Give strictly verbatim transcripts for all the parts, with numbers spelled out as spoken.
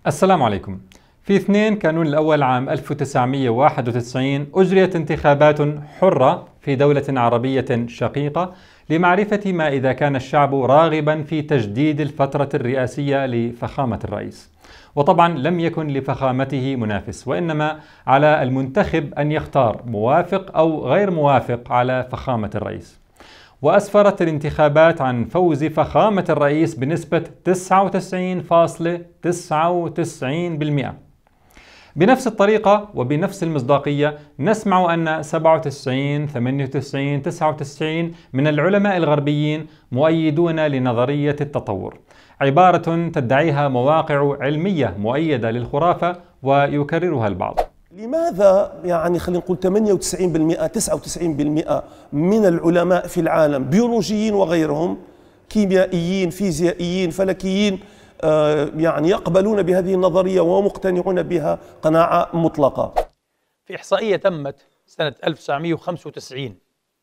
السلام عليكم. في اثنين كانون الأول عام ألف وتسعمئة وواحد وتسعين أجريت انتخابات حرة في دولة عربية شقيقة لمعرفة ما إذا كان الشعب راغبا في تجديد الفترة الرئاسية لفخامة الرئيس. وطبعا لم يكن لفخامته منافس، وإنما على المنتخب أن يختار موافق أو غير موافق على فخامة الرئيس. وأسفرت الانتخابات عن فوز فخامة الرئيس بنسبة تسعة وتسعين فاصلة تسعة وتسعين بالمئة. بنفس الطريقة وبنفس المصداقية نسمع أن سبعة وتسعين، ثمانية وتسعين، تسعة وتسعين من العلماء الغربيين مؤيدون لنظرية التطور، عبارة تدعيها مواقع علمية مؤيدة للخرافة ويكررها البعض. لماذا يعني خلينا نقول ثمانية وتسعين بالمئة تسعة وتسعين بالمئة من العلماء في العالم بيولوجيين وغيرهم، كيميائيين، فيزيائيين، فلكيين، آه يعني يقبلون بهذه النظرية ومقتنعون بها قناعة مطلقة؟ في إحصائية تمت سنة ألف وتسعمئة وخمسة وتسعين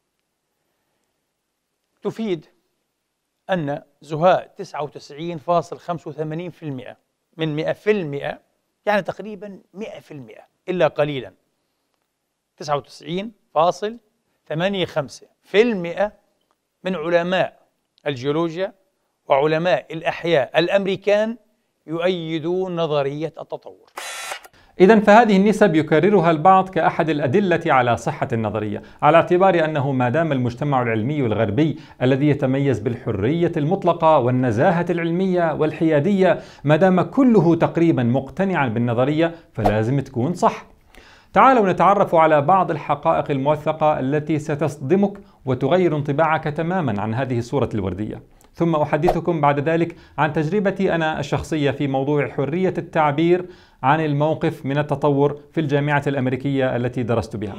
تفيد أن زهاء تسعة وتسعين فاصلة خمسة وثمانين بالمئة من مئة بالمئة، يعني تقريبا مئة بالمئة إلا قليلا، تسعة وتسعين فاصلة ثمانية وخمسين بالمئة من علماء الجيولوجيا وعلماء الأحياء الأمريكان يؤيدون نظرية التطور. إذن فهذه النسب يكررها البعض كأحد الأدلة على صحة النظرية، على اعتبار أنه ما دام المجتمع العلمي الغربي الذي يتميز بالحرية المطلقة والنزاهة العلمية والحيادية، ما دام كله تقريبا مقتنعا بالنظرية فلازم تكون صح. تعالوا نتعرف على بعض الحقائق الموثقة التي ستصدمك وتغير انطباعك تماما عن هذه الصورة الوردية، ثم أحدثكم بعد ذلك عن تجربتي أنا الشخصية في موضوع حرية التعبير عن الموقف من التطور في الجامعة الأمريكية التي درست بها.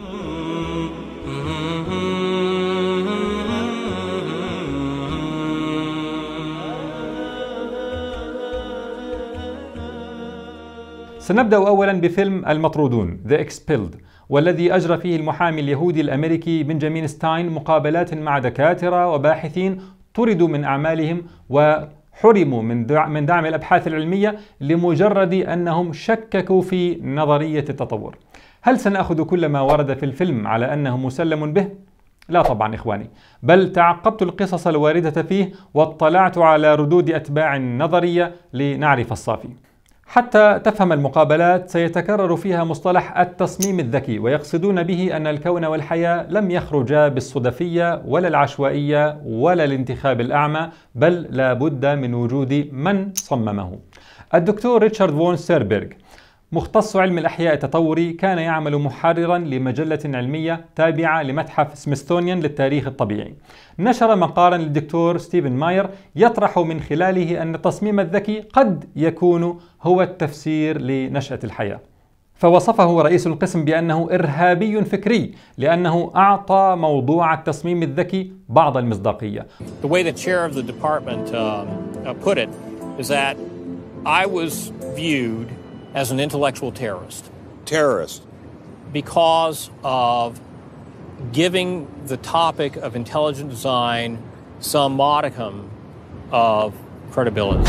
سنبدأ أولا بفيلم المطرودون The Expelled، والذي أجرى فيه المحامي اليهودي الأمريكي بنجامين ستاين مقابلات مع دكاترة وباحثين طردوا من أعمالهم وحرموا من من دعم الأبحاث العلمية لمجرد أنهم شككوا في نظرية التطور. هل سنأخذ كل ما ورد في الفيلم على أنه مسلم به؟ لا طبعا إخواني، بل تعقبت القصص الواردة فيه واطلعت على ردود أتباع النظرية لنعرف الصافي. حتى تفهم المقابلات سيتكرر فيها مصطلح التصميم الذكي، ويقصدون به أن الكون والحياة لم يخرجا بالصدفية ولا العشوائية ولا الانتخاب الأعمى، بل لا بد من وجود من صممه. الدكتور ريتشارد فون ستيرنبرغ مختص علم الأحياء التطوري كان يعمل محررا لمجلة علمية تابعة لمتحف سميثسونيان للتاريخ الطبيعي. نشر مقالا للدكتور ستيفن ماير يطرح من خلاله أن التصميم الذكي قد يكون هو التفسير لنشأة الحياة، فوصفه رئيس القسم بأنه إرهابي فكري لأنه أعطى موضوع التصميم الذكي بعض المصداقية. The way the chair of the department uh, put it is that I was viewed as an intellectual terrorist. Terrorist. Because of giving the topic of intelligent design some modicum of credibility.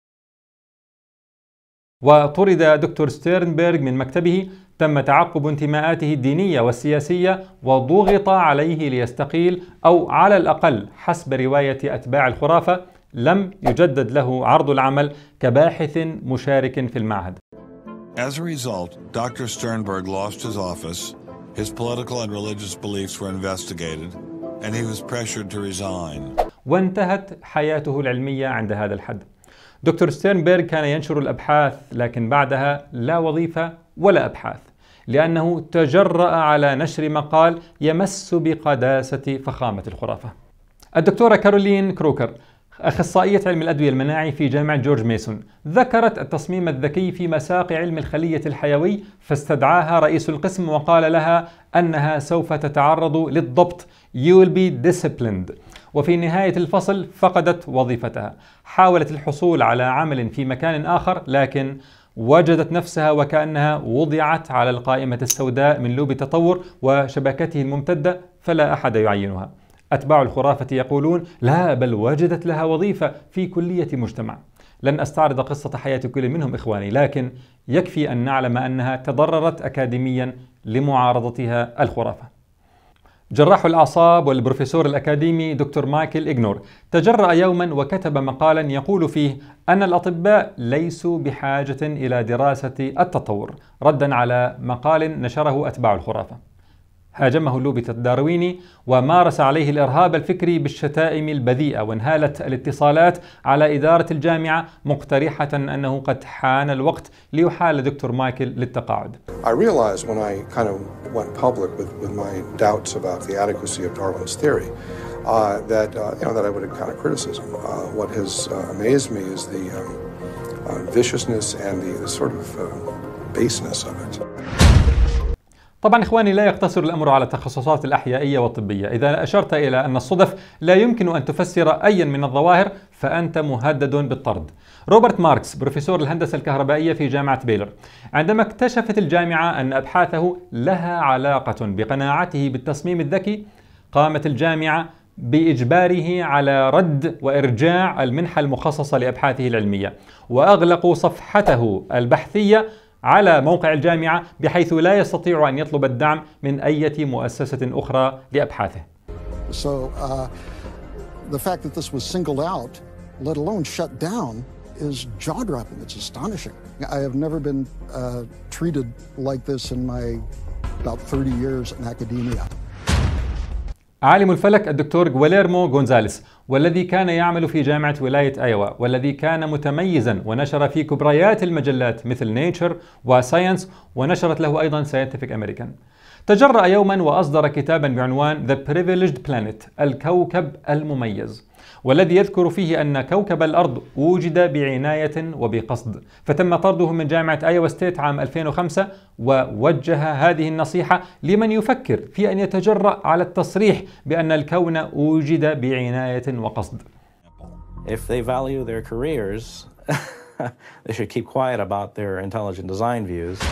وطرد دكتور ستيرنبرغ من مكتبه. تم تعقب انتماءاته الدينية والسياسية وضغط عليه ليستقيل، أو على الأقل حسب رواية أتباع الخرافة لم يجدد له عرض العمل كباحث مشارك في المعهد. As a result, Doctor Sternberg lost his office, his political and religious beliefs were investigated, and he was pressured to resign. وانتهت حياته العلمية عند هذا الحد. دكتور ستيرنبرغ كان ينشر الأبحاث، لكن بعدها لا وظيفة ولا أبحاث، لأنه تجرأ على نشر مقال يمس بقداسة فخامة الخرافة. الدكتورة كارولين كروكر أخصائية علم الأدوية المناعي في جامعة جورج ميسون ذكرت التصميم الذكي في مساق علم الخلية الحيوي، فاستدعاها رئيس القسم وقال لها أنها سوف تتعرض للضبط You will be disciplined. وفي نهاية الفصل فقدت وظيفتها. حاولت الحصول على عمل في مكان آخر، لكن وجدت نفسها وكأنها وضعت على القائمة السوداء من لوب التطور وشبكته الممتدة، فلا أحد يعينها. أتباع الخرافة يقولون لا، بل وجدت لها وظيفة في كلية مجتمع. لن أستعرض قصة حياة كل منهم إخواني، لكن يكفي أن نعلم أنها تضررت أكاديميا لمعارضتها الخرافة. جراح الأعصاب والبروفيسور الأكاديمي دكتور مايكل إغنور تجرأ يوما وكتب مقالا يقول فيه أن الأطباء ليسوا بحاجة إلى دراسة التطور، ردا على مقال نشره أتباع الخرافة. هاجمه اللوبي الدارويني ومارس عليه الإرهاب الفكري بالشتائم البذيئة، وانهالت الاتصالات على إدارة الجامعة مقترحة أنه قد حان الوقت ليحال دكتور مايكل للتقاعد. I realized when I kind of went public with, with my doubts about the adequacy of Darwin's theory uh, that uh, you know that I would encounter criticism. Uh, what has uh, amazed me is the um, uh, viciousness and the, the sort of uh, baseness of it. طبعا إخواني، لا يقتصر الأمر على التخصصات الأحيائية والطبية. إذا أشرت إلى أن الصدف لا يمكن أن تفسر أيا من الظواهر فأنت مهدد بالطرد. روبرت ماركس بروفيسور الهندسة الكهربائية في جامعة بيلر، عندما اكتشفت الجامعة أن أبحاثه لها علاقة بقناعته بالتصميم الذكي، قامت الجامعة بإجباره على رد وإرجاع المنحة المخصصة لأبحاثه العلمية، وأغلقوا صفحته البحثية على موقع الجامعة بحيث لا يستطيع أن يطلب الدعم من أي مؤسسة أخرى لأبحاثه. So uh, the fact that this was singled out, let alone shut down, is jaw-dropping. It's astonishing. I have never been uh, treated like this in my about thirty years in academia. عالم الفلك الدكتور غويليرمو غونزاليس، والذي كان يعمل في جامعة ولاية أيوا، والذي كان متميزا ونشر في كبريات المجلات مثل نيتشر وساينس، ونشرت له أيضا ساينتفك أمريكان، تجرأ يوما وأصدر كتابا بعنوان The Privileged Planet، الكوكب المميز، والذي يذكر فيه أن كوكب الأرض وجد بعناية وبقصد، فتم طرده من جامعة أيوا ستيت عام ألفين وخمسة، ووجه هذه النصيحة لمن يفكر في أن يتجرأ على التصريح بأن الكون وجد بعناية وقصد. If they value their careers, they should keep quiet about their intelligent design views.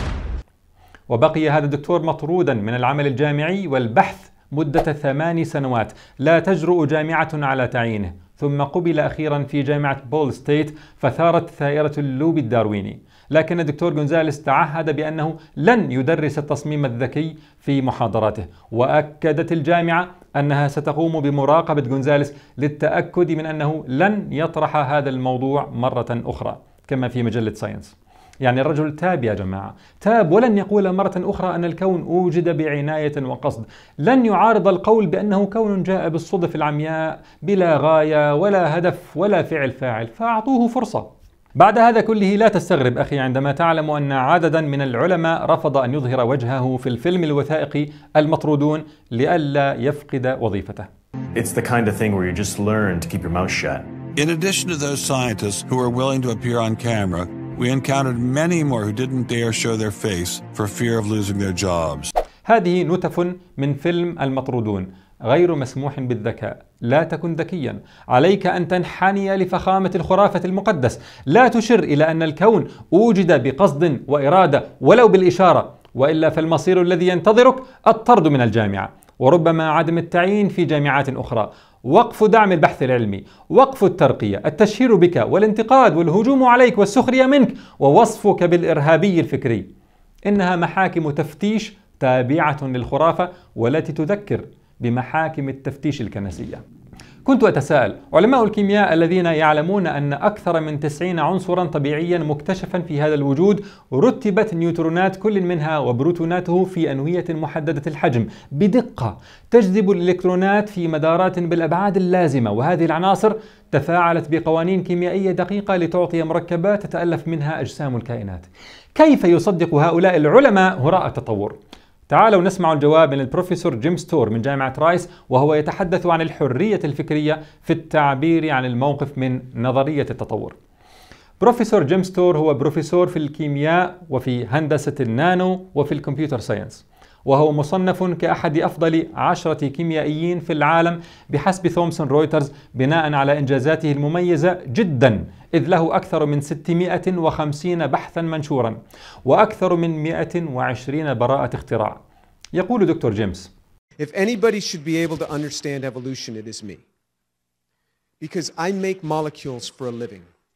وبقي هذا الدكتور مطرودا من العمل الجامعي والبحث مدة ثمان سنوات، لا تجرؤ جامعة على تعيينه، ثم قبل أخيرا في جامعة بول ستيت، فثارت ثائرة اللوبي الدارويني. لكن الدكتور غونزاليس تعهد بأنه لن يدرس التصميم الذكي في محاضراته، وأكدت الجامعة أنها ستقوم بمراقبة غونزاليس للتأكد من أنه لن يطرح هذا الموضوع مرة أخرى كما في مجلة ساينس. يعني الرجل تاب يا جماعة، تاب ولن يقول مرة أخرى أن الكون أوجد بعناية وقصد، لن يعارض القول بأنه كون جاء بالصدف العمياء بلا غاية ولا هدف ولا فعل فاعل، فأعطوه فرصة. بعد هذا كله لا تستغرب أخي عندما تعلم أن عددا من العلماء رفض أن يظهر وجهه في الفيلم الوثائقي المطرودون لئلا يفقد وظيفته. It's the kind of thing where you just learn to keep your mouth shut. In addition to those scientists who were willing to appear on camera, we encountered many more who didn't dare show their face for fear of losing their jobs. هذه نتف من فيلم المطرودون. غير مسموح بالذكاء، لا تكن ذكيا، عليك أن تنحني لفخامة الخرافة المقدس، لا تشر إلى أن الكون أوجد بقصد وإرادة ولو بالإشارة، وإلا فالمصير الذي ينتظرك الطرد من الجامعة، وربما عدم التعيين في جامعات أخرى، وقف دعم البحث العلمي، وقف الترقية، التشهير بك والانتقاد والهجوم عليك والسخرية منك ووصفك بالإرهابي الفكري. إنها محاكم تفتيش تابعة للخرافة والتي تذكر بمحاكم التفتيش الكنسية. كنت أتساءل، علماء الكيمياء الذين يعلمون أن أكثر من تسعين عنصرا طبيعيا مكتشفا في هذا الوجود رتبت نيوترونات كل منها وبروتوناته في أنوية محددة الحجم بدقة تجذب الإلكترونات في مدارات بالأبعاد اللازمة، وهذه العناصر تفاعلت بقوانين كيميائية دقيقة لتعطي مركبات تتألف منها أجسام الكائنات. كيف يصدق هؤلاء العلماء هراء التطور؟ تعالوا نسمع الجواب من البروفيسور جيم ستور من جامعة رايس، وهو يتحدث عن الحرية الفكرية في التعبير عن الموقف من نظرية التطور. بروفيسور جيم ستور هو بروفيسور في الكيمياء وفي هندسة النانو وفي الكمبيوتر ساينس، وهو مصنف كأحد أفضل عشرة كيميائيين في العالم بحسب ثومسون رويترز، بناء على إنجازاته المميزة جدا، إذ له أكثر من ستمائة وخمسين بحثا منشورا وأكثر من مائة وعشرين براءة اختراع. يقول دكتور جيمس: If anybody should be able to understand evolution, it is me. Because I make molecules for a living.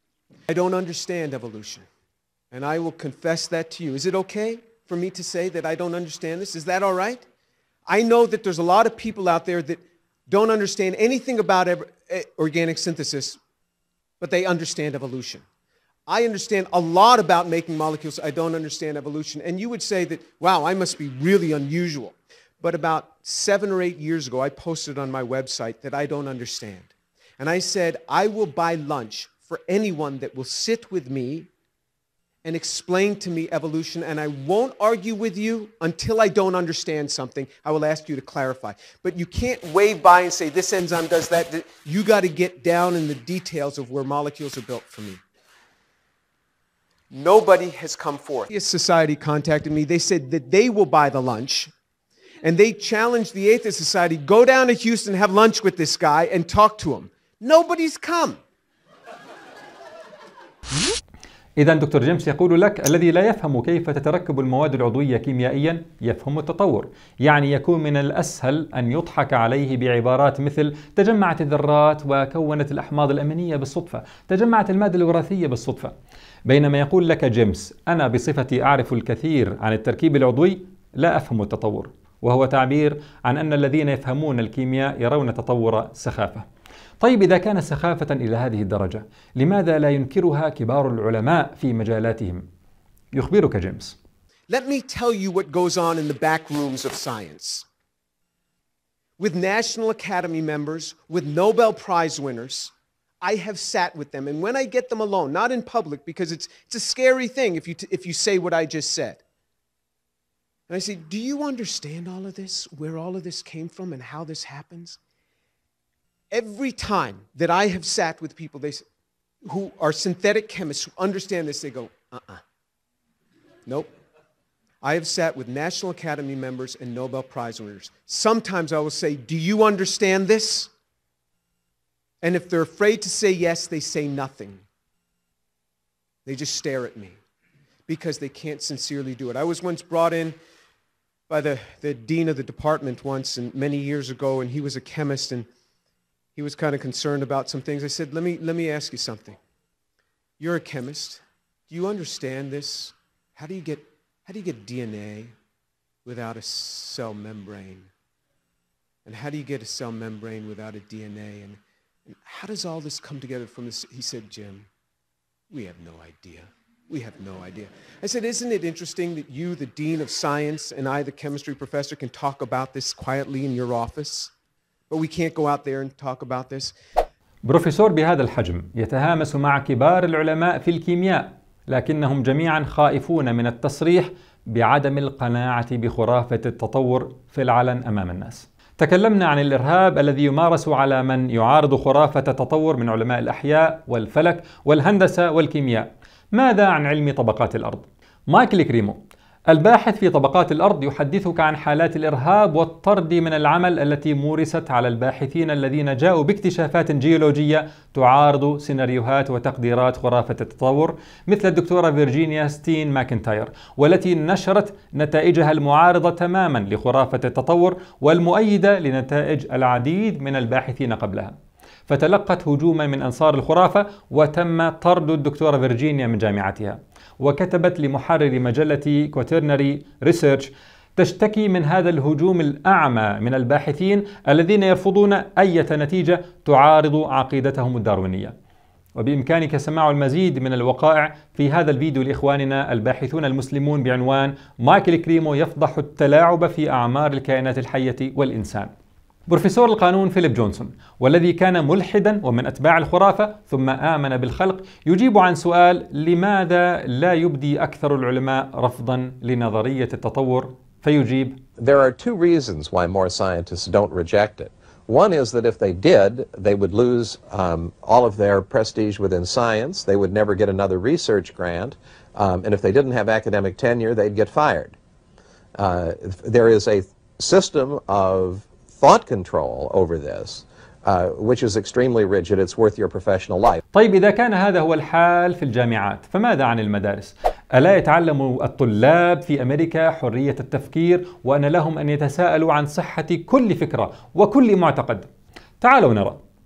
I don't understand evolution. And I will confess that to you. Is it okay for me to say that I don't understand this? Is that all right? I know that there's a lot of people out there that don't understand anything about organic synthesis, but they understand evolution. I understand a lot about making molecules. I don't understand evolution. And you would say that, wow, I must be really unusual. But about seven or eight years ago, I posted on my website that I don't understand. And I said, I will buy lunch for anyone that will sit with me and explain to me evolution, and I won't argue with you until I don't understand something. I will ask you to clarify. But you can't wave by and say, this enzyme does that. You got to get down in the details of where molecules are built for me. Nobody has come forth. The Society contacted me. They said that they will buy the lunch, and they challenged the Atheist Society, go down to Houston, have lunch with this guy, and talk to him. Nobody's come. إذا دكتور جيمس يقول لك الذي لا يفهم كيف تتركب المواد العضوية كيميائيا يفهم التطور، يعني يكون من الأسهل أن يضحك عليه بعبارات مثل تجمعت الذرات وكونت الأحماض الأمينية بالصدفة، تجمعت المادة الوراثية بالصدفة. بينما يقول لك جيمس أنا بصفتي أعرف الكثير عن التركيب العضوي لا أفهم التطور، وهو تعبير عن أن الذين يفهمون الكيمياء يرون التطور سخافة. طيب إذا كان سخافة إلى هذه الدرجة، لماذا لا ينكرها كبار العلماء في مجالاتهم؟ يخبرك جيمس. Let me tell you what goes on in the back rooms of science. With National Academy members, with Nobel Prize winners, I have sat with them, and when I get them alone, not in public because it's, it's a scary thing if you, t if you say what I just said. And I say, do you understand all of this, where all of this came from and how this happens? Every time that I have sat with people they, who are synthetic chemists who understand this, they go, uh-uh. Nope. I have sat with National Academy members and Nobel Prize winners. Sometimes I will say, do you understand this? And if they're afraid to say yes, they say nothing. They just stare at me because they can't sincerely do it. I was once brought in by the, the dean of the department once and many years ago, and he was a chemist, and he was kind of concerned about some things. I said, let me, let me ask you something. You're a chemist. Do you understand this? How do you get, how do you get D N A without a cell membrane? And how do you get a cell membrane without a D N A? And, and how does all this come together from this? He said, Jim, we have no idea. We have no idea. I said, isn't it interesting that you, the dean of science, and I, the chemistry professor, can talk about this quietly in your office? But we can't go out there and talk about this. بروفيسور بهذا الحجم يتهامس مع كبار العلماء في الكيمياء، لكنهم جميعا خائفون من التصريح بعدم القناعة بخرافة التطور في العلن أمام الناس. تكلمنا عن الإرهاب الذي يمارس على من يعارض خرافة التطور من علماء الأحياء والفلك والهندسة والكيمياء. ماذا عن علم طبقات الأرض؟ مايكل كريمو الباحث في طبقات الأرض يحدثك عن حالات الإرهاب والطرد من العمل التي مورست على الباحثين الذين جاءوا باكتشافات جيولوجية تعارض سيناريوهات وتقديرات خرافة التطور، مثل الدكتورة فيرجينيا ستين ماكنتاير، والتي نشرت نتائجها المعارضة تماما لخرافة التطور والمؤيدة لنتائج العديد من الباحثين قبلها. فتلقت هجوما من أنصار الخرافة وتم طرد الدكتورة فيرجينيا من جامعتها، وكتبت لمحرر مجلة كوترنري ريسيرش تشتكي من هذا الهجوم الأعمى من الباحثين الذين يرفضون أي نتيجة تعارض عقيدتهم الداروينية. وبإمكانك سماع المزيد من الوقائع في هذا الفيديو لإخواننا الباحثون المسلمون بعنوان مايكل كريمو يفضح التلاعب في أعمار الكائنات الحية والإنسان. بروفيسور القانون فيليب جونسون، والذي كان ملحدا ومن أتباع الخرافة ثم آمن بالخلق، يجيب عن سؤال لماذا لا يبدي أكثر العلماء رفضا لنظرية التطور، فيجيب: There are two reasons why more scientists don't reject it. One is that if they did, they would lose um, all of their prestige within science. They would never get another research grant. Um, and if they didn't have academic tenure, they'd get fired. Uh, there is a system of thought control over this, uh, which is extremely rigid. It's worth your professional life. طيب إذا كان هذا هو الحال في الجامعات، فماذا عن المدارس؟ ألا يتعلم الطلاب في أمريكا حرية التفكير وأن لهم أن يتساءلوا عن صحة كل فكرة وكل معتقد؟ تعالوا نرى.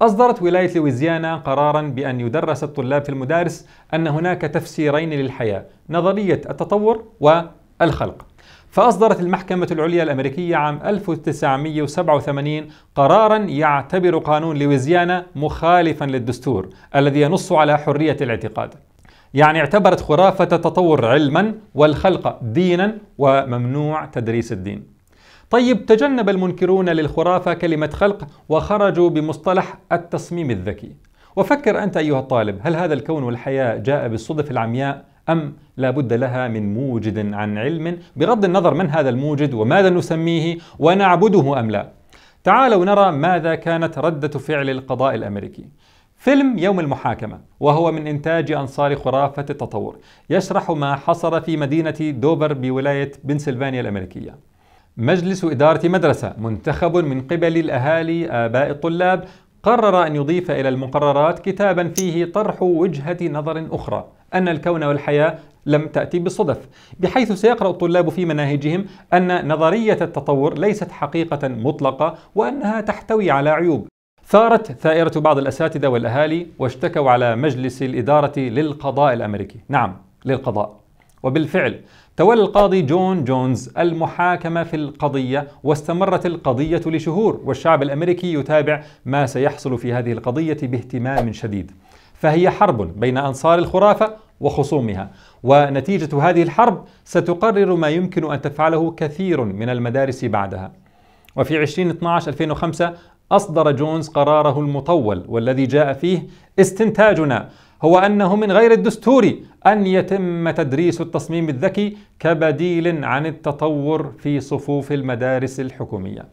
أصدرت ولاية لويزيانا قراراً بأن يدرس الطلاب في المدارس أن هناك تفسيرين للحياة: نظرية التطور والخلق. فأصدرت المحكمة العليا الأمريكية عام ألف وتسعمئة وسبعة وثمانين قراراً يعتبر قانون لويزيانا مخالفاً للدستور الذي ينص على حرية الاعتقاد. يعني اعتبرت خرافة التطور علماً والخلق ديناً، وممنوع تدريس الدين. طيب، تجنب المنكرون للخرافة كلمة خلق وخرجوا بمصطلح التصميم الذكي. وفكر أنت أيها الطالب، هل هذا الكون والحياة جاء بالصدف العمياء أم لا بد لها من موجد عن علم، بغض النظر من هذا الموجد وماذا نسميه ونعبده أم لا؟ تعالوا نرى ماذا كانت ردة فعل القضاء الأمريكي. فيلم يوم المحاكمة، وهو من إنتاج أنصار خرافة التطور، يشرح ما حصل في مدينة دوفر بولاية بنسلفانيا الأمريكية. مجلس إدارة مدرسة منتخب من قبل الأهالي آباء الطلاب قرر أن يضيف إلى المقررات كتابا فيه طرح وجهة نظر أخرى، أن الكون والحياة لم تأتي بالصدف، بحيث سيقرأ الطلاب في مناهجهم أن نظرية التطور ليست حقيقة مطلقة وأنها تحتوي على عيوب. ثارت ثائرة بعض الأساتذة والأهالي واشتكوا على مجلس الإدارة للقضاء الأمريكي، نعم للقضاء. وبالفعل تولى القاضي جون جونز المحاكمة في القضية، واستمرت القضية لشهور، والشعب الأمريكي يتابع ما سيحصل في هذه القضية باهتمام شديد. فهي حرب بين أنصار الخرافة وخصومها، ونتيجة هذه الحرب ستقرر ما يمكن أن تفعله كثير من المدارس بعدها. وفي عشرين اثني عشر ألفين وخمسة أصدر جونز قراره المطول، والذي جاء فيه: استنتاجنا هو أنه من غير الدستور أن يتم تدريس التصميم الذكي كبديل عن التطور في صفوف المدارس الحكومية.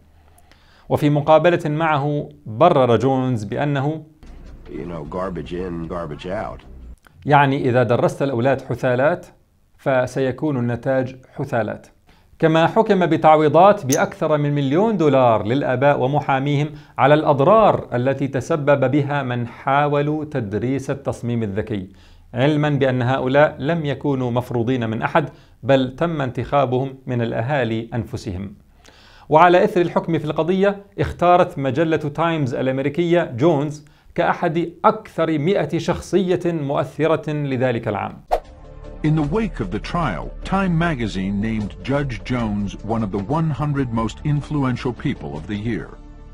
وفي مقابلة معه برر جونز بأنه You know, garbage in, garbage out. يعني إذا درست الأولاد حثالات فسيكون النتاج حثالات. كما حكم بتعويضات بأكثر من مليون دولار للآباء ومحاميهم على الأضرار التي تسبب بها من حاولوا تدريس التصميم الذكي، علما بأن هؤلاء لم يكونوا مفروضين من أحد، بل تم انتخابهم من الأهالي أنفسهم. وعلى إثر الحكم في القضية، اختارت مجلة تايمز الأمريكية جونز كأحد أكثر مئة شخصية مؤثرة لذلك العام. In the wake of the trial, Time magazine named Judge Jones one of the one hundred most influential people of the year.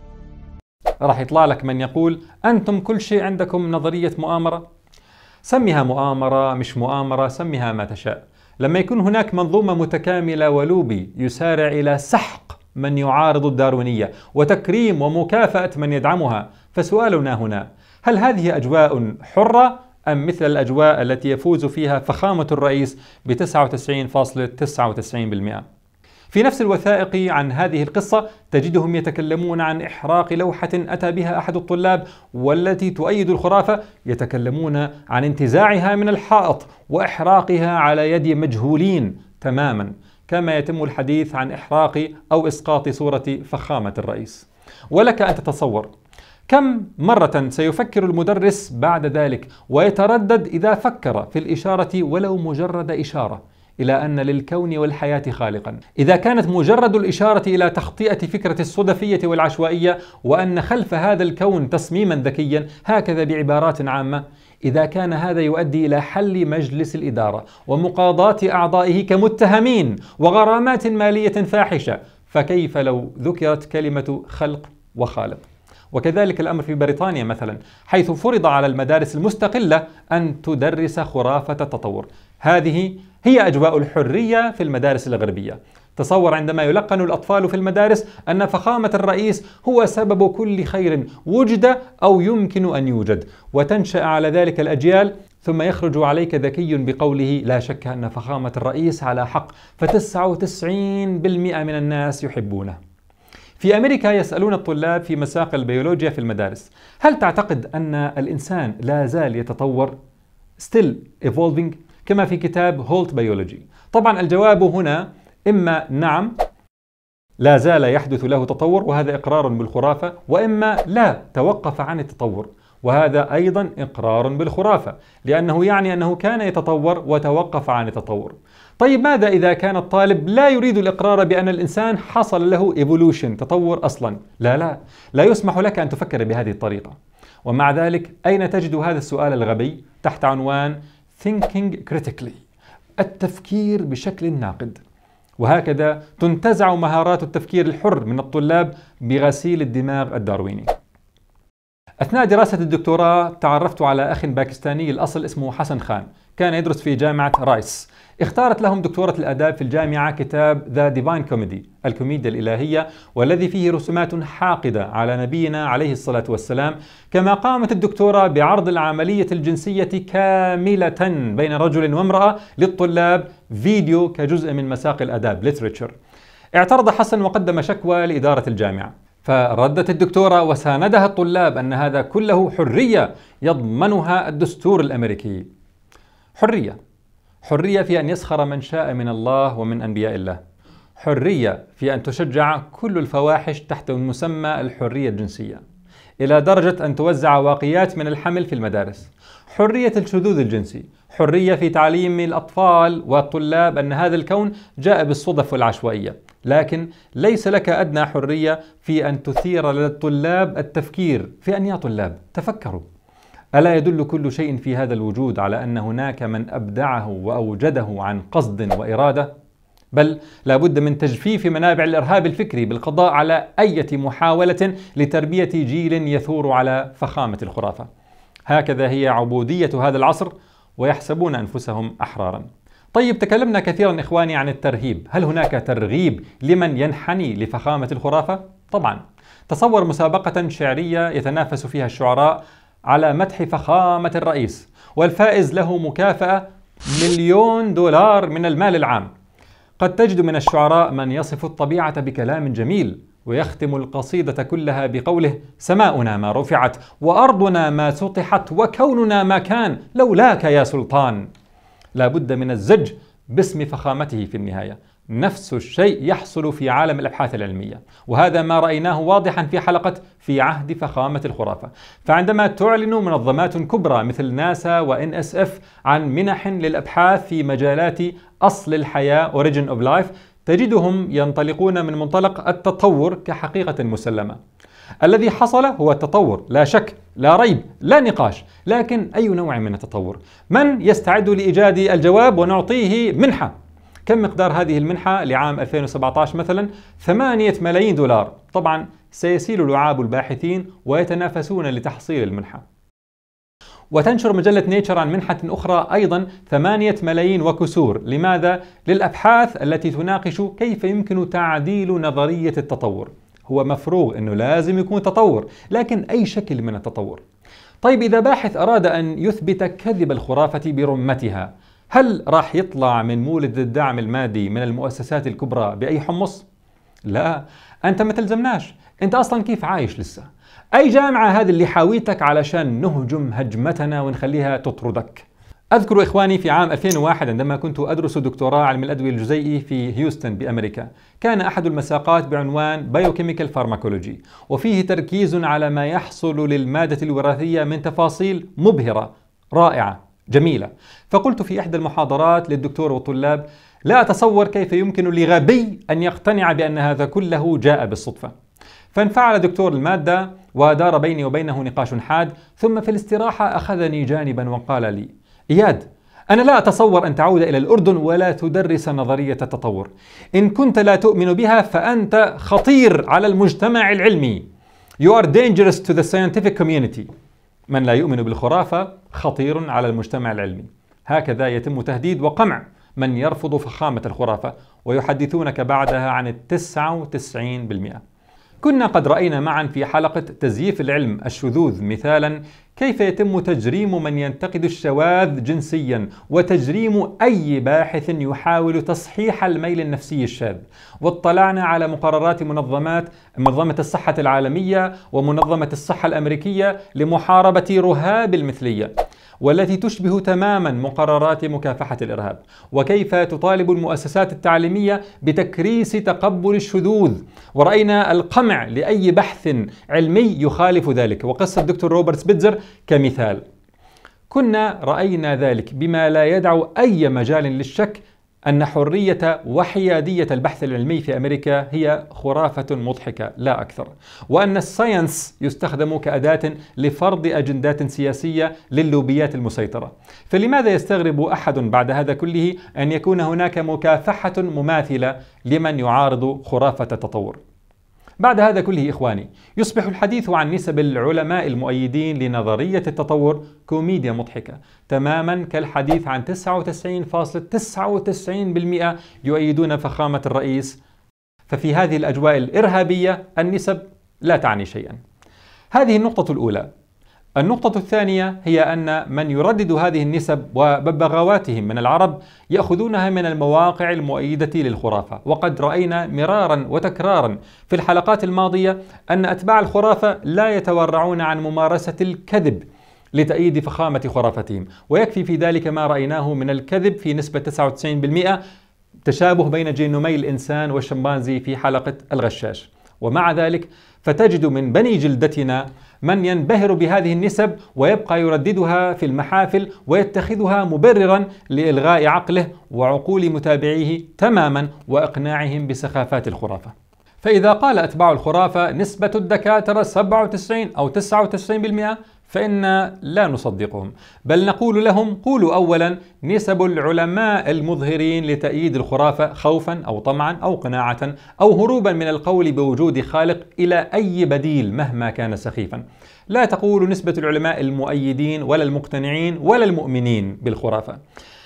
راح يطلع لك من يقول: أنتم كل شيء عندكم نظرية مؤامرة؟ سميها مؤامرة، مش مؤامرة، سميها ما تشاء. لما يكون هناك منظومة متكاملة ولوبي يسارع إلى سحق من يعارض الداروينية وتكريم ومكافأة من يدعمها، فسؤالنا هنا: هل هذه أجواء حرة أم مثل الأجواء التي يفوز فيها فخامة الرئيس ب تسعة وتسعين فاصلة تسعة وتسعين بالمئة؟ في نفس الوثائق عن هذه القصة تجدهم يتكلمون عن إحراق لوحة أتى بها أحد الطلاب والتي تؤيد الخرافة، يتكلمون عن انتزاعها من الحائط وإحراقها على يد مجهولين تماما، كما يتم الحديث عن إحراق أو إسقاط صورة فخامة الرئيس. ولك أن تتصور كم مرة سيفكر المدرس بعد ذلك ويتردد إذا فكر في الإشارة ولو مجرد إشارة إلى أن للكون والحياة خالقا. إذا كانت مجرد الإشارة إلى تخطئة فكرة الصدفية والعشوائية وأن خلف هذا الكون تصميما ذكيا هكذا بعبارات عامة، إذا كان هذا يؤدي إلى حل مجلس الإدارة ومقاضاة أعضائه كمتهمين وغرامات مالية فاحشة، فكيف لو ذكرت كلمة خلق وخالق؟ وكذلك الأمر في بريطانيا مثلا، حيث فرض على المدارس المستقلة أن تدرس خرافة التطور. هذه هي أجواء الحرية في المدارس الغربية. تصور عندما يلقن الأطفال في المدارس أن فخامة الرئيس هو سبب كل خير وجد أو يمكن أن يوجد، وتنشأ على ذلك الأجيال، ثم يخرج عليك ذكي بقوله: لا شك أن فخامة الرئيس على حق، فتسعة وتسعين بالمئة من الناس يحبونه. في أمريكا يسألون الطلاب في مساق البيولوجيا في المدارس: هل تعتقد أن الإنسان لا زال يتطور؟ still evolving كما في كتاب هولت بيولوجي. طبعا الجواب هنا إما نعم لا زال يحدث له تطور وهذا إقرار بالخرافة، وإما لا توقف عن التطور وهذا أيضا إقرار بالخرافة، لأنه يعني أنه كان يتطور وتوقف عن التطور. طيب ماذا إذا كان الطالب لا يريد الإقرار بأن الإنسان حصل له evolution تطور أصلا؟ لا لا لا يسمح لك أن تفكر بهذه الطريقة. ومع ذلك أين تجد هذا السؤال الغبي؟ تحت عنوان Thinking Critically، التفكير بشكل ناقد. وهكذا تنتزع مهارات التفكير الحر من الطلاب بغسيل الدماغ الدارويني. أثناء دراسة الدكتوراه تعرفت على أخ باكستاني الأصل اسمه حسن خان، كان يدرس في جامعة رايس. اختارت لهم دكتورة الآداب في الجامعة كتاب The Divine Comedy، الكوميديا الإلهية، والذي فيه رسومات حاقدة على نبينا عليه الصلاة والسلام. كما قامت الدكتورة بعرض العملية الجنسية كاملة بين رجل وامرأة للطلاب فيديو كجزء من مساق الآداب literature. اعترض حسن وقدم شكوى لإدارة الجامعة، فردت الدكتورة وساندها الطلاب أن هذا كله حرية يضمنها الدستور الأمريكي. حرية حرية في أن يسخر من شاء من الله ومن أنبياء الله، حرية في أن تشجع كل الفواحش تحت مسمى الحرية الجنسية، إلى درجة أن توزع واقيات من الحمل في المدارس، حرية الشذوذ الجنسي، حرية في تعليم الأطفال والطلاب أن هذا الكون جاء بالصدف والعشوائية. لكن ليس لك أدنى حرية في أن تثير لدى الطلاب التفكير في أن يا طلاب تفكروا، ألا يدل كل شيء في هذا الوجود على أن هناك من أبدعه وأوجده عن قصد وإرادة؟ بل لابد من تجفيف منابع الإرهاب الفكري بالقضاء على أي محاولة لتربية جيل يثور على فخامة الخرافة. هكذا هي عبودية هذا العصر، ويحسبون أنفسهم أحرارا. طيب، تكلمنا كثيرا إخواني عن الترهيب. هل هناك ترغيب لمن ينحني لفخامة الخرافة؟ طبعا. تصور مسابقة شعرية يتنافس فيها الشعراء على مدح فخامة الرئيس، والفائز له مكافأة مليون دولار من المال العام. قد تجد من الشعراء من يصف الطبيعة بكلام جميل ويختم القصيدة كلها بقوله: سماؤنا ما رفعت وأرضنا ما سطحت وكوننا ما كان لولاك يا سلطان. لا بد من الزج باسم فخامته في النهاية. نفس الشيء يحصل في عالم الأبحاث العلمية، وهذا ما رأيناه واضحا في حلقة في عهد فخامة الخرافة. فعندما تعلن منظمات كبرى مثل ناسا وإن إس إف عن منح للأبحاث في مجالات أصل الحياة Origin of Life، تجدهم ينطلقون من منطلق التطور كحقيقة مسلمة. الذي حصل هو التطور، لا شك، لا ريب، لا نقاش. لكن أي نوع من التطور؟ من يستعد لإيجاد الجواب ونعطيه منحة؟ كم مقدار هذه المنحة لعام ألفين وسبعة عشر مثلا؟ ثمانية ملايين دولار. طبعا سيسيل لعاب الباحثين ويتنافسون لتحصيل المنحة. وتنشر مجلة نيتشر عن منحة أخرى أيضا ثمانية ملايين وكسور. لماذا؟ للأبحاث التي تناقش كيف يمكن تعديل نظرية التطور. هو مفروغ أنه لازم يكون تطور، لكن أي شكل من التطور. طيب، إذا باحث أراد أن يثبت كذب الخرافة برمتها، هل راح يطلع من مولد الدعم المادي من المؤسسات الكبرى بأي حمص؟ لا، أنت ما تلزمناش. أنت أصلا كيف عايش لسه؟ أي جامعة هذه اللي حاويتك علشان نهجم هجمتنا ونخليها تطردك؟ أذكر إخواني في عام ألفين وواحد عندما كنت أدرس دكتوراه علم الأدوية الجزيئي في هيوستن بأمريكا، كان أحد المساقات بعنوان بايوكيميكال فارماكولوجي، وفيه تركيز على ما يحصل للمادة الوراثية من تفاصيل مبهرة رائعة جميلة. فقلت في إحدى المحاضرات للدكتور والطلاب: لا أتصور كيف يمكن لغبي أن يقتنع بأن هذا كله جاء بالصدفة. فانفعل دكتور المادة ودار بيني وبينه نقاش حاد، ثم في الاستراحة أخذني جانبا وقال لي: إياد، أنا لا أتصور أن تعود إلى الأردن ولا تدرس نظرية التطور. إن كنت لا تؤمن بها فأنت خطير على المجتمع العلمي. You are dangerous to the scientific community. من لا يؤمن بالخرافة خطير على المجتمع العلمي. هكذا يتم تهديد وقمع من يرفض فخامة الخرافة، ويحدثونك بعدها عن التسعة وتسعين بالمئة. كنا قد رأينا معا في حلقة تزييف العلم الشذوذ مثالا كيف يتم تجريم من ينتقد الشواذ جنسيا، وتجريم أي باحث يحاول تصحيح الميل النفسي الشاذ. واطلعنا على مقررات منظمات منظمة الصحة العالمية ومنظمة الصحة الأمريكية لمحاربة رهاب المثلية، والتي تشبه تماما مقررات مكافحة الإرهاب، وكيف تطالب المؤسسات التعليمية بتكريس تقبل الشذوذ. ورأينا القمع لأي بحث علمي يخالف ذلك، وقصة دكتور روبرت سبيتزر كمثال. كنا رأينا ذلك بما لا يدع أي مجال للشك أن حرية وحيادية البحث العلمي في أمريكا هي خرافة مضحكة لا أكثر، وأن الساينس يستخدم كأداة لفرض أجندات سياسية لللوبيات المسيطرة. فلماذا يستغرب أحد بعد هذا كله أن يكون هناك مكافحة مماثلة لمن يعارض خرافة التطور؟ بعد هذا كله إخواني، يصبح الحديث عن نسب العلماء المؤيدين لنظرية التطور كوميديا مضحكة، تماما كالحديث عن تسعة وتسعين فاصلة تسعة وتسعين بالمئة يؤيدون فخامة الرئيس. ففي هذه الأجواء الإرهابية النسب لا تعني شيئا. هذه النقطة الأولى. النقطة الثانية هي أن من يردد هذه النسب وببغاواتهم من العرب يأخذونها من المواقع المؤيدة للخرافة، وقد رأينا مرارا وتكرارا في الحلقات الماضية أن أتباع الخرافة لا يتورعون عن ممارسة الكذب لتأييد فخامة خرافتهم، ويكفي في ذلك ما رأيناه من الكذب في نسبة تسعة وتسعين بالمئة، تشابه بين جينومي الإنسان والشمبانزي في حلقة الغشاش. ومع ذلك فتجد من بني جلدتنا من ينبهر بهذه النسب ويبقى يرددها في المحافل ويتخذها مبررا لإلغاء عقله وعقول متابعيه تماما وإقناعهم بسخافات الخرافة. فإذا قال أتباع الخرافة نسبة الدكاترة سبعة وتسعين أو تسعة وتسعين بالمئة فإن لا نصدقهم، بل نقول لهم قولوا أولا نسب العلماء المظهرين لتأييد الخرافة خوفا أو طمعا أو قناعة أو هروبا من القول بوجود خالق إلى أي بديل مهما كان سخيفا. لا تقولوا نسبة العلماء المؤيدين ولا المقتنعين ولا المؤمنين بالخرافة،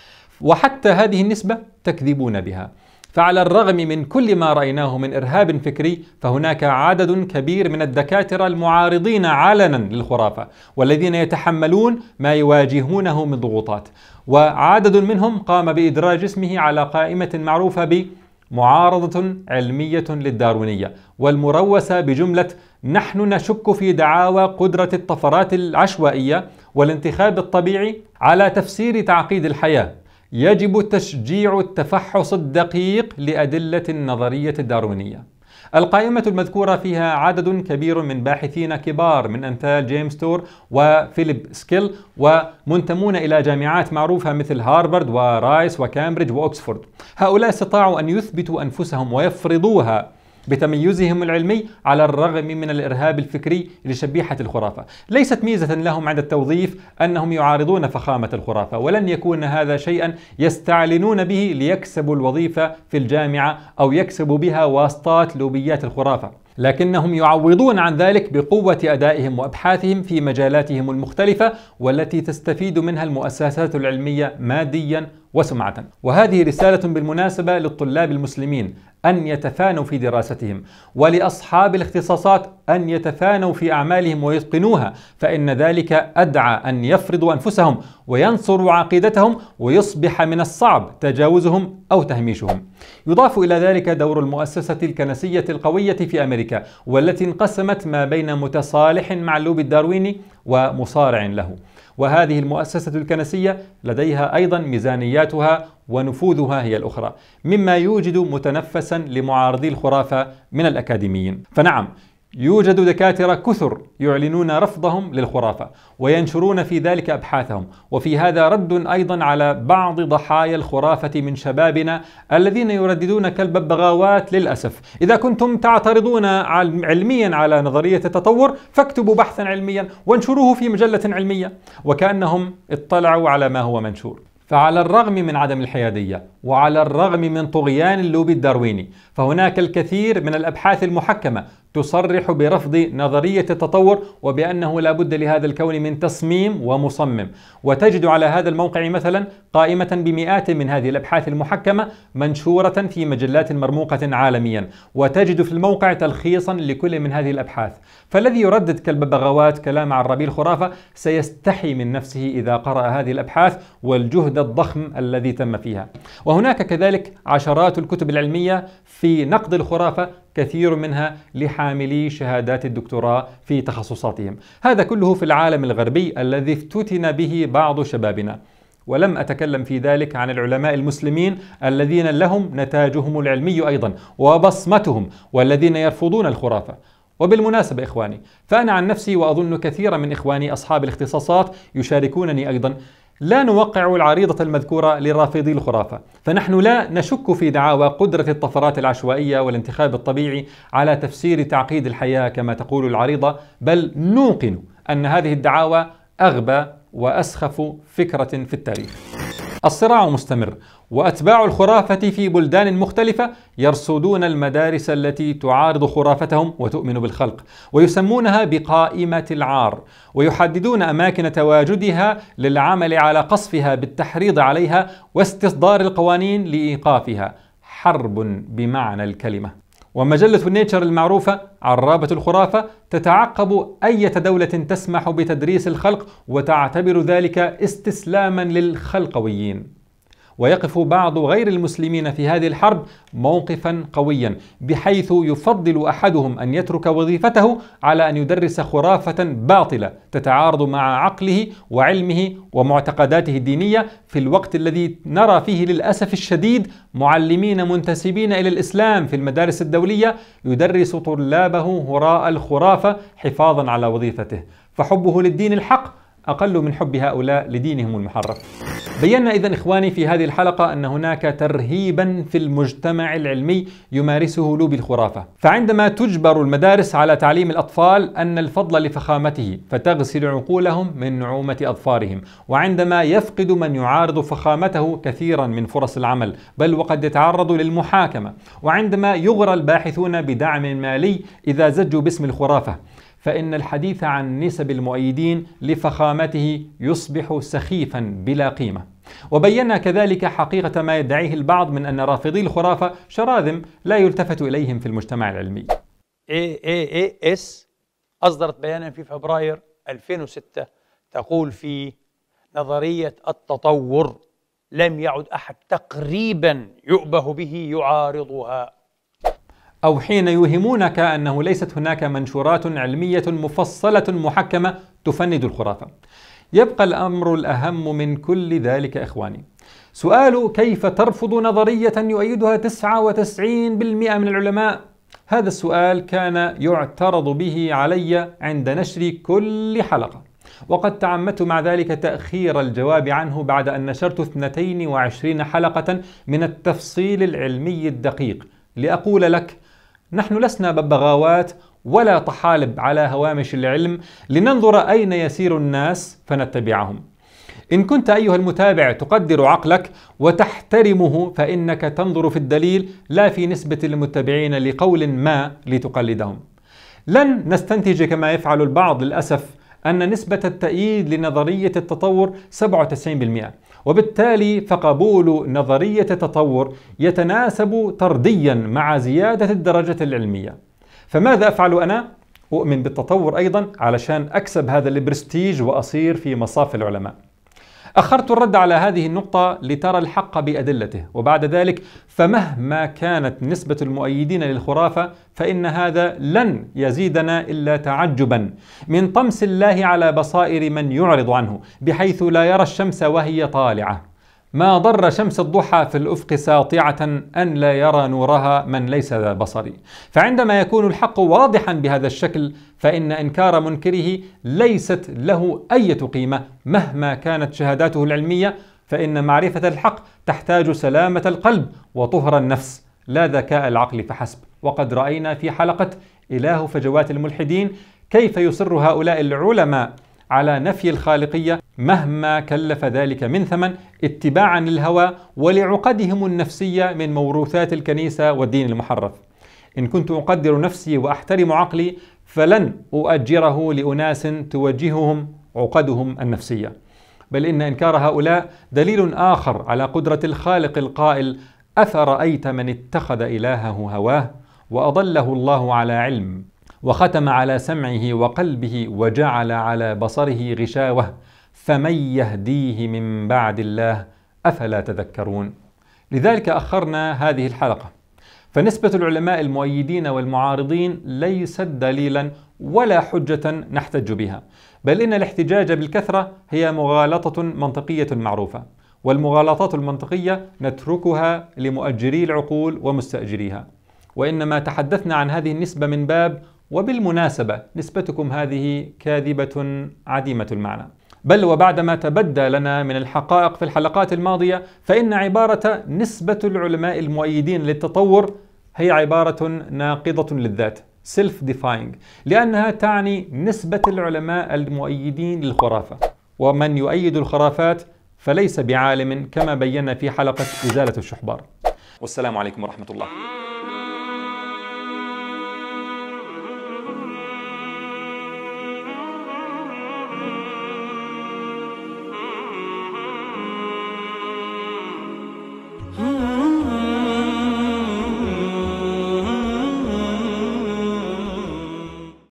وحتى هذه النسبة تكذبون بها. فعلى الرغم من كل ما رأيناه من إرهاب فكري، فهناك عدد كبير من الدكاترة المعارضين علنا للخرافة والذين يتحملون ما يواجهونه من ضغوطات، وعدد منهم قام بإدراج اسمه على قائمة معروفة بمعارضة علمية للداروينية، والمروسة بجملة نحن نشك في دعاوى قدرة الطفرات العشوائية والانتخاب الطبيعي على تفسير تعقيد الحياة. يجب تشجيع التفحص الدقيق لأدلة النظرية الداروينية. القائمة المذكورة فيها عدد كبير من باحثين كبار من أمثال جيمس تور وفيليب سكيل، ومنتمون إلى جامعات معروفة مثل هارفارد ورايس وكامبريدج وأكسفورد. هؤلاء استطاعوا أن يثبتوا أنفسهم ويفرضوها بتميزهم العلمي على الرغم من الإرهاب الفكري لشبيحة الخرافة. ليست ميزة لهم عند التوظيف أنهم يعارضون فخامة الخرافة، ولن يكون هذا شيئا يستعلنون به ليكسبوا الوظيفة في الجامعة أو يكسبوا بها واسطات لوبيات الخرافة، لكنهم يعوضون عن ذلك بقوة أدائهم وأبحاثهم في مجالاتهم المختلفة والتي تستفيد منها المؤسسات العلمية ماديا وسمعة. وهذه رسالة بالمناسبة للطلاب المسلمين أن يتفانوا في دراستهم، ولأصحاب الاختصاصات أن يتفانوا في أعمالهم ويتقنوها، فإن ذلك أدعى أن يفرضوا أنفسهم وينصروا عقيدتهم، ويصبح من الصعب تجاوزهم أو تهميشهم. يضاف إلى ذلك دور المؤسسة الكنسية القوية في أمريكا، والتي انقسمت ما بين متصالح مع اللوبي الدارويني ومصارع له. وهذه المؤسسة الكنسية لديها أيضا ميزانياتها ونفوذها هي الأخرى، مما يوجد متنفسا لمعارضي الخرافة من الأكاديميين. فنعم، يوجد دكاترة كثر يعلنون رفضهم للخرافة وينشرون في ذلك أبحاثهم، وفي هذا رد أيضا على بعض ضحايا الخرافة من شبابنا الذين يرددون كالببغاوات للأسف: إذا كنتم تعترضون علميا على نظرية التطور فاكتبوا بحثا علميا وانشروه في مجلة علمية، وكأنهم اطلعوا على ما هو منشور. فعلى الرغم من عدم الحيادية وعلى الرغم من طغيان اللوبي الدارويني، فهناك الكثير من الأبحاث المحكمة تصرح برفض نظرية التطور وبأنه لا بد لهذا الكون من تصميم ومصمم. وتجد على هذا الموقع مثلا قائمة بمئات من هذه الأبحاث المحكمة منشورة في مجلات مرموقة عالميا، وتجد في الموقع تلخيصا لكل من هذه الأبحاث. فالذي يردد كالببغاوات كلام عرابي الخرافة سيستحي من نفسه إذا قرأ هذه الأبحاث والجهد الضخم الذي تم فيها. وهناك كذلك عشرات الكتب العلمية في نقد الخرافة، كثير منها لحاملي شهادات الدكتوراه في تخصصاتهم. هذا كله في العالم الغربي الذي افتتن به بعض شبابنا. ولم أتكلم في ذلك عن العلماء المسلمين الذين لهم نتاجهم العلمي أيضا وبصمتهم، والذين يرفضون الخرافة. وبالمناسبة إخواني، فأنا عن نفسي وأظن كثيرا من إخواني أصحاب الاختصاصات يشاركونني أيضا، لا نوقع العريضة المذكورة لرافضي الخرافة، فنحن لا نشك في دعاوى قدرة الطفرات العشوائية والانتخاب الطبيعي على تفسير تعقيد الحياة كما تقول العريضة، بل نوقن أن هذه الدعاوى أغبى وأسخف فكرة في التاريخ. الصراع مستمر، وأتباع الخرافة في بلدان مختلفة يرصدون المدارس التي تعارض خرافتهم وتؤمن بالخلق، ويسمونها بقائمة العار، ويحددون أماكن تواجدها للعمل على قصفها بالتحريض عليها واستصدار القوانين لإيقافها. حرب بمعنى الكلمة. ومجلة نيتشر المعروفة عرابة الخرافة تتعقب أي دولة تسمح بتدريس الخلق وتعتبر ذلك استسلاما للخلقويين. ويقف بعض غير المسلمين في هذه الحرب موقفا قويا، بحيث يفضل أحدهم أن يترك وظيفته على أن يدرس خرافة باطلة تتعارض مع عقله وعلمه ومعتقداته الدينية، في الوقت الذي نرى فيه للأسف الشديد معلمين منتسبين إلى الإسلام في المدارس الدولية يدرس طلابه هراء الخرافة حفاظا على وظيفته. فحبه للدين الحق أقل من حب هؤلاء لدينهم المحرف. بينا إذن إخواني في هذه الحلقة أن هناك ترهيبا في المجتمع العلمي يمارسه لوبي الخرافة. فعندما تجبر المدارس على تعليم الأطفال أن الفضل لفخامته فتغسل عقولهم من نعومة أظفارهم، وعندما يفقد من يعارض فخامته كثيرا من فرص العمل، بل وقد يتعرض للمحاكمة، وعندما يغرى الباحثون بدعم مالي إذا زجوا باسم الخرافة، فإن الحديث عن نسب المؤيدين لفخامته يصبح سخيفا بلا قيمة. وبينا كذلك حقيقة ما يدعيه البعض من أن رافضي الخرافة شراذم لا يلتفت إليهم في المجتمع العلمي. إيه إيه إيه إس أصدرت بيانا في فبراير ألفين وستة تقول فيه: نظرية التطور لم يعد أحد تقريبا يؤبه به يعارضها. أو حين يوهمونك أنه ليست هناك منشورات علمية مفصلة محكمة تفند الخرافة. يبقى الأمر الأهم من كل ذلك إخواني سؤال: كيف ترفض نظرية يؤيدها تسعة وتسعين بالمئة من العلماء؟ هذا السؤال كان يعترض به علي عند نشر كل حلقة، وقد تعمدت مع ذلك تأخير الجواب عنه بعد أن نشرت اثنتين وعشرين حلقة من التفصيل العلمي الدقيق لأقول لك: نحن لسنا ببغاوات ولا طحالب على هوامش العلم لننظر أين يسير الناس فنتبعهم. إن كنت أيها المتابع تقدر عقلك وتحترمه فإنك تنظر في الدليل لا في نسبة المتبعين لقول ما لتقلدهم. لن نستنتج كما يفعل البعض للأسف أن نسبة التأييد لنظرية التطور سبعة وتسعين بالمئة، وبالتالي فقبول نظرية التطور يتناسب طرديا مع زيادة الدرجة العلمية. فماذا أفعل أنا؟ أؤمن بالتطور أيضا علشان أكسب هذا البرستيج وأصير في مصاف العلماء. أخرت الرد على هذه النقطة لترى الحق بأدلته، وبعد ذلك فمهما كانت نسبة المؤيدين للخرافة فإن هذا لن يزيدنا إلا تعجبا من طمس الله على بصائر من يعرض عنه، بحيث لا يرى الشمس وهي طالعة. ما ضر شمس الضحى في الأفق ساطعة أن لا يرى نورها من ليس ذا بصر. فعندما يكون الحق واضحا بهذا الشكل فإن إنكار منكره ليست له أي قيمة مهما كانت شهاداته العلمية، فإن معرفة الحق تحتاج سلامة القلب وطهر النفس لا ذكاء العقل فحسب. وقد رأينا في حلقة إله فجوات الملحدين كيف يصر هؤلاء العلماء على نفي الخالقية مهما كلف ذلك من ثمن، اتباعا للهوى ولعقدهم النفسية من موروثات الكنيسة والدين المحرف. إن كنت أقدر نفسي وأحترم عقلي فلن أؤجره لأناس توجههم عقدهم النفسية، بل إن إنكار هؤلاء دليل آخر على قدرة الخالق القائل: أفرأيت من اتخذ إلهه هواه وأضله الله على علم وختم على سمعه وقلبه وجعل على بصره غشاوة فمن يهديه من بعد الله أفلا تذكرون. لذلك أخرنا هذه الحلقة، فنسبة العلماء المؤيدين والمعارضين ليست دليلا ولا حجة نحتج بها، بل إن الاحتجاج بالكثرة هي مغالطة منطقية معروفة، والمغالطات المنطقية نتركها لمؤجري العقول ومستأجريها. وإنما تحدثنا عن هذه النسبة من باب: وبالمناسبة نسبتكم هذه كاذبة عديمة المعنى. بل وبعدما تبدى لنا من الحقائق في الحلقات الماضية، فإن عبارة نسبة العلماء المؤيدين للتطور هي عبارة ناقضة للذات self-defying، لأنها تعني نسبة العلماء المؤيدين للخرافة، ومن يؤيد الخرافات فليس بعالم كما بينا في حلقة إزالة الشحبار. والسلام عليكم ورحمة الله.